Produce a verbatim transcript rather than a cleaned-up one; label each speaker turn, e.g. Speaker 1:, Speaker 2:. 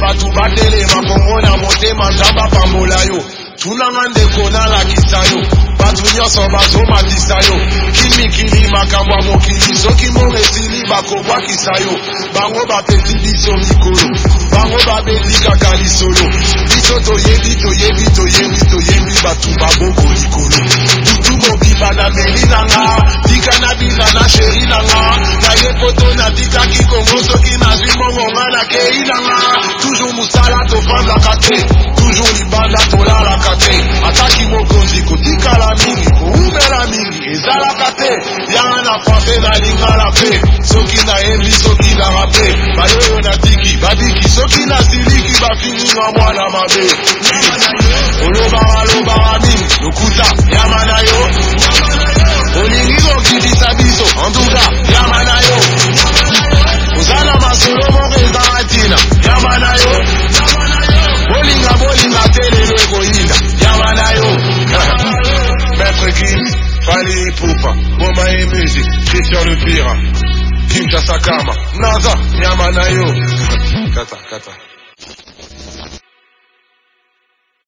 Speaker 1: batu batele makomona motema njamba pambola yo tunanga ndeko nalakisa yo batu nyonso bazomatisa yo kimikili makambo ya mokili soki moresili bakobwakisa yo bango bapesi biso mikolo bango babeti kaka lisolo biso toyebi toyebi toyebi toyebi batu baboko likolo butu mobiba na meli nanga tika na biza na sheri nanga na ye poto na tika kikongo soki nazwi mongonga na kei nanga toujours musala tofandaka te toujours libanda tolalaka te ataki mokonzi kotikala mingi koumela mingi ezalaka te yanga na francais na lingala pe soki nayebi soki na rape bayoyo na tiki babiki soki na siliki bafinginga mwana mabe olobaka lobaka mingi lokuta yama na yo olingi kokitisa biso antuka yama na yo ozala masolo moko ezanga ntina yama na yo bolinga bolinga te lelo ekoyinda yama na yo Maître Kim, Fali Ipupa, Boma et musique, Christian le Pira, Kim Chasakama, Naza, Yama na yo Kata, kata